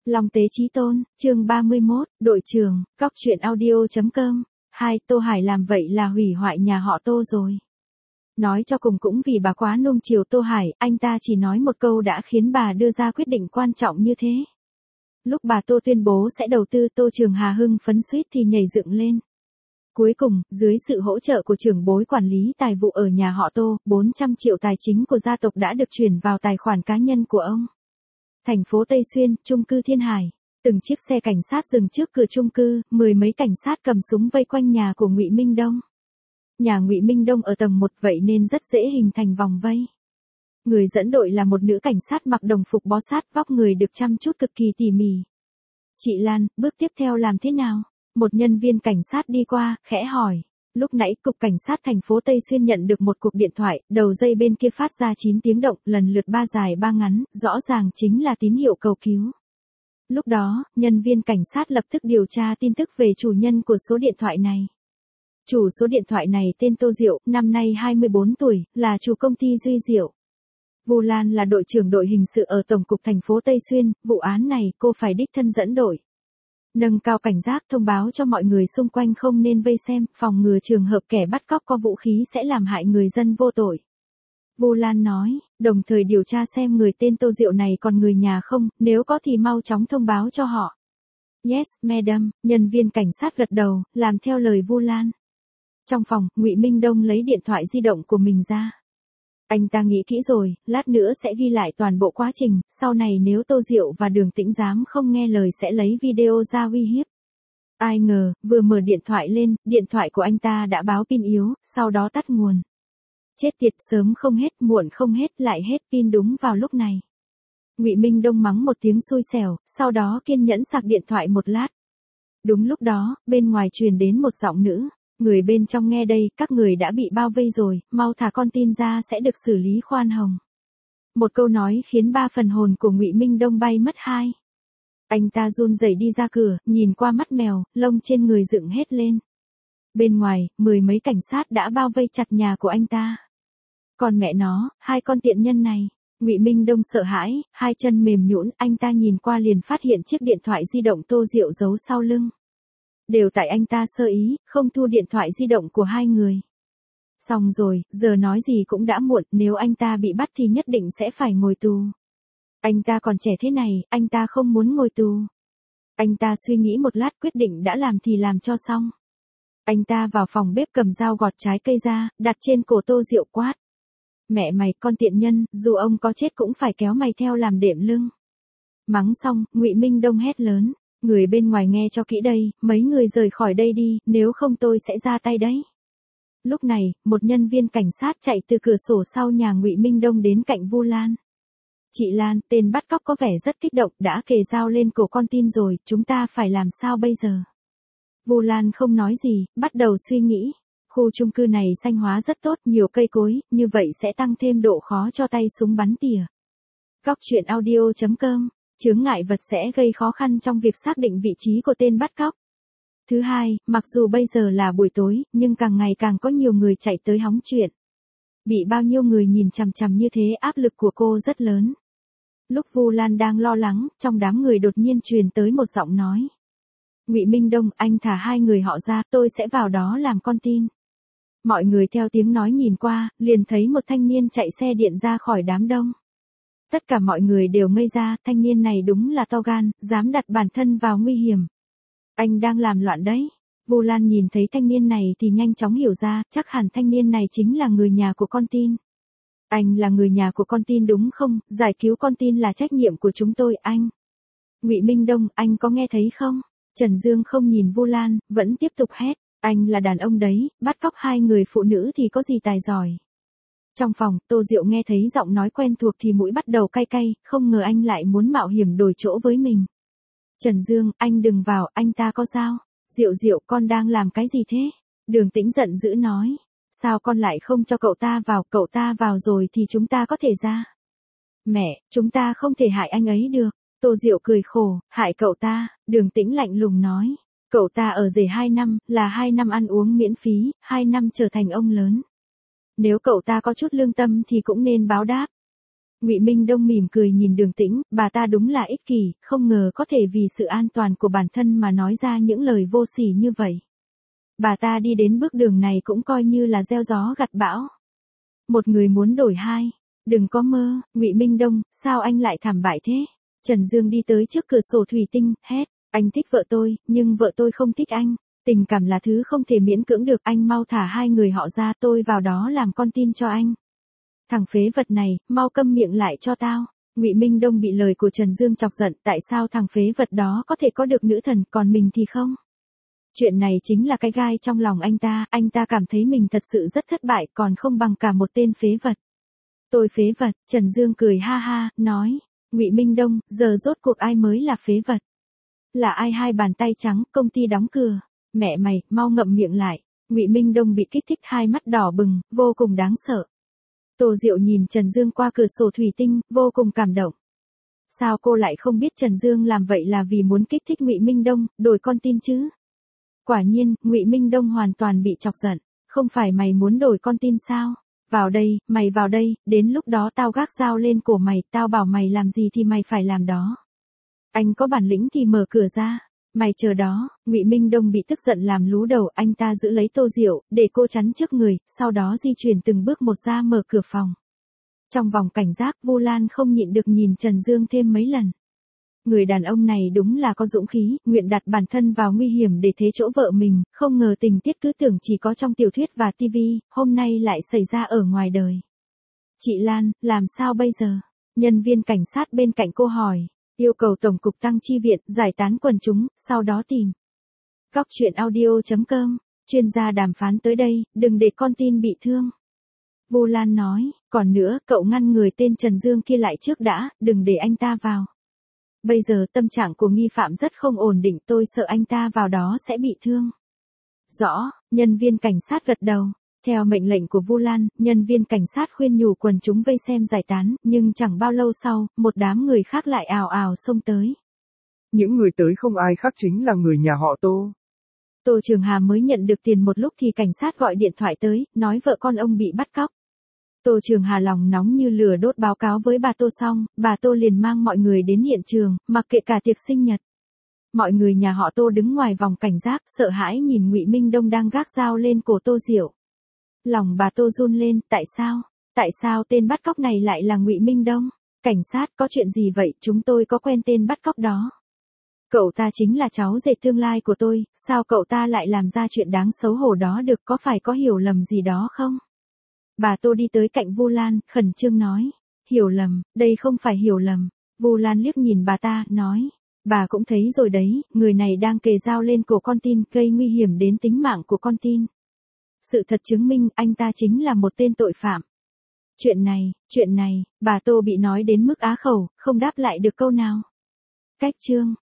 Long Tế Chí Tôn, chương 31, đội trưởng, góc truyện audio.com. Tô Hải làm vậy là hủy hoại nhà họ Tô rồi. Nói cho cùng cũng vì bà quá nuông chiều Tô Hải, anh ta chỉ nói một câu đã khiến bà đưa ra quyết định quan trọng như thế. Lúc bà Tô tuyên bố sẽ đầu tư, Tô Trường Hà hưng phấn suýt thì nhảy dựng lên. Cuối cùng, dưới sự hỗ trợ của trưởng bối quản lý tài vụ ở nhà họ Tô, 400 triệu tài chính của gia tộc đã được chuyển vào tài khoản cá nhân của ông. Thành phố Tây Xuyên, chung cư Thiên Hải. Từng chiếc xe cảnh sát dừng trước cửa chung cư, mười mấy cảnh sát cầm súng vây quanh nhà của Ngụy Minh Đông. Nhà Ngụy Minh Đông ở tầng 1 vậy nên rất dễ hình thành vòng vây. Người dẫn đội là một nữ cảnh sát mặc đồng phục bó sát, vóc người được chăm chút cực kỳ tỉ mỉ. Chị Lan, bước tiếp theo làm thế nào? Một nhân viên cảnh sát đi qua, khẽ hỏi. Lúc nãy, Cục Cảnh sát thành phố Tây Xuyên nhận được một cuộc điện thoại, đầu dây bên kia phát ra 9 tiếng động, lần lượt 3 dài 3 ngắn, rõ ràng chính là tín hiệu cầu cứu. Lúc đó, nhân viên cảnh sát lập tức điều tra tin tức về chủ nhân của số điện thoại này. Chủ số điện thoại này tên Tô Diệu, năm nay 24 tuổi, là chủ công ty Duy Diệu. Vu Lan là đội trưởng đội hình sự ở Tổng cục thành phố Tây Xuyên, vụ án này cô phải đích thân dẫn đội. Nâng cao cảnh giác, thông báo cho mọi người xung quanh không nên vây xem, phòng ngừa trường hợp kẻ bắt cóc có vũ khí sẽ làm hại người dân vô tội. Vu Lan nói, đồng thời điều tra xem người tên Tô Diệu này còn người nhà không, nếu có thì mau chóng thông báo cho họ. Yes, madam, nhân viên cảnh sát gật đầu, làm theo lời Vu Lan. Trong phòng, Ngụy Minh Đông lấy điện thoại di động của mình ra. Anh ta nghĩ kỹ rồi, lát nữa sẽ ghi lại toàn bộ quá trình, sau này nếu Tô Diệu và Đường Tĩnh dám không nghe lời sẽ lấy video ra uy hiếp. Ai ngờ, vừa mở điện thoại lên, điện thoại của anh ta đã báo pin yếu, sau đó tắt nguồn. Chết tiệt, sớm không hết, muộn không hết, lại hết pin đúng vào lúc này. Ngụy Minh Đông mắng một tiếng xui xẻo, sau đó kiên nhẫn sạc điện thoại một lát. Đúng lúc đó, bên ngoài truyền đến một giọng nữ. Người bên trong nghe đây, các người đã bị bao vây rồi, mau thả con tin ra sẽ được xử lý khoan hồng. Một câu nói khiến 3 phần hồn của Ngụy Minh Đông bay mất 2. Anh ta run rẩy đi ra cửa, nhìn qua mắt mèo, lông trên người dựng hết lên. Bên ngoài, mười mấy cảnh sát đã bao vây chặt nhà của anh ta. Còn mẹ nó, hai con tiện nhân này. Ngụy Minh Đông sợ hãi, hai chân mềm nhũn, anh ta nhìn qua liền phát hiện chiếc điện thoại di động Tô Diệu giấu sau lưng. Đều tại anh ta sơ ý, không thu điện thoại di động của hai người. Xong rồi, giờ nói gì cũng đã muộn, nếu anh ta bị bắt thì nhất định sẽ phải ngồi tù. Anh ta còn trẻ thế này, anh ta không muốn ngồi tù. Anh ta suy nghĩ một lát, quyết định đã làm thì làm cho xong. Anh ta vào phòng bếp cầm dao gọt trái cây ra, đặt trên cổ Tô Diệu quát. Mẹ mày, con tiện nhân, dù ông có chết cũng phải kéo mày theo làm đệm lưng. Mắng xong, Ngụy Minh Đông hét lớn. Người bên ngoài nghe cho kỹ đây, mấy người rời khỏi đây đi, nếu không tôi sẽ ra tay đấy. Lúc này, một nhân viên cảnh sát chạy từ cửa sổ sau nhà Ngụy Minh Đông đến cạnh Vu Lan. Chị Lan, tên bắt cóc có vẻ rất kích động, đã kề dao lên cổ con tin rồi, chúng ta phải làm sao bây giờ? Vu Lan không nói gì, bắt đầu suy nghĩ. Khu chung cư này xanh hóa rất tốt, nhiều cây cối, như vậy sẽ tăng thêm độ khó cho tay súng bắn tỉa. Góc truyện audio.com. Chướng ngại vật sẽ gây khó khăn trong việc xác định vị trí của tên bắt cóc. Thứ hai, mặc dù bây giờ là buổi tối, nhưng càng ngày càng có nhiều người chạy tới hóng chuyện. Bị bao nhiêu người nhìn chằm chằm như thế, áp lực của cô rất lớn. Lúc Vu Lan đang lo lắng, trong đám người đột nhiên truyền tới một giọng nói. Ngụy Minh Đông, anh thả hai người họ ra, tôi sẽ vào đó làm con tin. Mọi người theo tiếng nói nhìn qua, liền thấy một thanh niên chạy xe điện ra khỏi đám đông. Tất cả mọi người đều ngây ra, thanh niên này đúng là to gan, dám đặt bản thân vào nguy hiểm. Anh đang làm loạn đấy. Vu Lan nhìn thấy thanh niên này thì nhanh chóng hiểu ra, chắc hẳn thanh niên này chính là người nhà của con tin. Anh là người nhà của con tin đúng không? Giải cứu con tin là trách nhiệm của chúng tôi, anh. Ngụy Minh Đông, anh có nghe thấy không? Trần Dương không nhìn Vu Lan, vẫn tiếp tục hét. Anh là đàn ông đấy, bắt cóc hai người phụ nữ thì có gì tài giỏi. Trong phòng, Tô Diệu nghe thấy giọng nói quen thuộc thì mũi bắt đầu cay cay, không ngờ anh lại muốn mạo hiểm đổi chỗ với mình. Trần Dương, anh đừng vào, anh ta có dao. Diệu Diệu, con đang làm cái gì thế? Đường Tĩnh giận dữ nói. Sao con lại không cho cậu ta vào rồi thì chúng ta có thể ra. Mẹ, chúng ta không thể hại anh ấy được. Tô Diệu cười khổ, hại cậu ta, Đường Tĩnh lạnh lùng nói. Cậu ta ở rể 2 năm, là 2 năm ăn uống miễn phí, 2 năm trở thành ông lớn. Nếu cậu ta có chút lương tâm thì cũng nên báo đáp. Ngụy Minh Đông mỉm cười nhìn Đường Tĩnh, bà ta đúng là ích kỷ, không ngờ có thể vì sự an toàn của bản thân mà nói ra những lời vô sỉ như vậy. Bà ta đi đến bước đường này cũng coi như là gieo gió gặt bão. Một người muốn đổi hai. Đừng có mơ, Ngụy Minh Đông, sao anh lại thảm bại thế? Trần Dương đi tới trước cửa sổ thủy tinh, hét, anh thích vợ tôi, nhưng vợ tôi không thích anh. Tình cảm là thứ không thể miễn cưỡng được, anh mau thả hai người họ ra, tôi vào đó làm con tin cho anh. Thằng phế vật này, mau câm miệng lại cho tao. Ngụy Minh Đông bị lời của Trần Dương chọc giận, tại sao thằng phế vật đó có thể có được nữ thần, còn mình thì không? Chuyện này chính là cái gai trong lòng anh ta cảm thấy mình thật sự rất thất bại, còn không bằng cả một tên phế vật. Tôi phế vật, Trần Dương cười ha ha, nói, Ngụy Minh Đông, giờ rốt cuộc ai mới là phế vật? Là ai hai bàn tay trắng, công ty đóng cửa. Mẹ mày, mau ngậm miệng lại. Ngụy Minh Đông bị kích thích, hai mắt đỏ bừng, vô cùng đáng sợ. Tô Diệu nhìn Trần Dương qua cửa sổ thủy tinh, vô cùng cảm động. Sao cô lại không biết Trần Dương làm vậy là vì muốn kích thích Ngụy Minh Đông, đổi con tin chứ? Quả nhiên, Ngụy Minh Đông hoàn toàn bị chọc giận. Không phải mày muốn đổi con tin sao? Vào đây, mày vào đây, đến lúc đó tao gác dao lên cổ mày, tao bảo mày làm gì thì mày phải làm đó. Anh có bản lĩnh thì mở cửa ra. Mày chờ đó. Ngụy Minh Đông bị tức giận làm lú đầu, anh ta giữ lấy Tô Diệu, để cô chắn trước người, sau đó di chuyển từng bước một ra mở cửa phòng. Trong vòng cảnh giác, Vu Lan không nhịn được nhìn Trần Dương thêm mấy lần. Người đàn ông này đúng là có dũng khí, nguyện đặt bản thân vào nguy hiểm để thế chỗ vợ mình, không ngờ tình tiết cứ tưởng chỉ có trong tiểu thuyết và tivi, hôm nay lại xảy ra ở ngoài đời. Chị Lan, làm sao bây giờ? Nhân viên cảnh sát bên cạnh cô hỏi. Yêu cầu Tổng cục Tăng Chi viện, giải tán quần chúng, sau đó tìm. Góc truyện audio.com, chuyên gia đàm phán tới đây, đừng để con tin bị thương. Vu Lan nói, còn nữa, cậu ngăn người tên Trần Dương kia lại trước đã, đừng để anh ta vào. Bây giờ tâm trạng của nghi phạm rất không ổn định, tôi sợ anh ta vào đó sẽ bị thương. Rõ, nhân viên cảnh sát gật đầu. Theo mệnh lệnh của Vu Lan, nhân viên cảnh sát khuyên nhủ quần chúng vây xem giải tán, nhưng chẳng bao lâu sau, một đám người khác lại ào ào xông tới. Những người tới không ai khác chính là người nhà họ Tô. Tô Trường Hà mới nhận được tiền một lúc thì cảnh sát gọi điện thoại tới, nói vợ con ông bị bắt cóc. Tô Trường Hà lòng nóng như lửa đốt báo cáo với bà Tô xong, bà Tô liền mang mọi người đến hiện trường, mặc kệ cả tiệc sinh nhật. Mọi người nhà họ Tô đứng ngoài vòng cảnh giác, sợ hãi nhìn Ngụy Minh Đông đang gác dao lên cổ Tô Diệu. Lòng bà Tô run lên, tại sao? Tại sao tên bắt cóc này lại là Ngụy Minh Đông? Cảnh sát, có chuyện gì vậy, chúng tôi có quen tên bắt cóc đó. Cậu ta chính là cháu rể tương lai của tôi, sao cậu ta lại làm ra chuyện đáng xấu hổ đó được, có phải có hiểu lầm gì đó không? Bà Tô đi tới cạnh Vu Lan, khẩn trương nói. Hiểu lầm, đây không phải hiểu lầm. Vu Lan liếc nhìn bà ta, nói. Bà cũng thấy rồi đấy, người này đang kề dao lên cổ con tin, gây nguy hiểm đến tính mạng của con tin. Sự thật chứng minh anh ta chính là một tên tội phạm. Chuyện này, bà Tô bị nói đến mức á khẩu, không đáp lại được câu nào. Cách chương.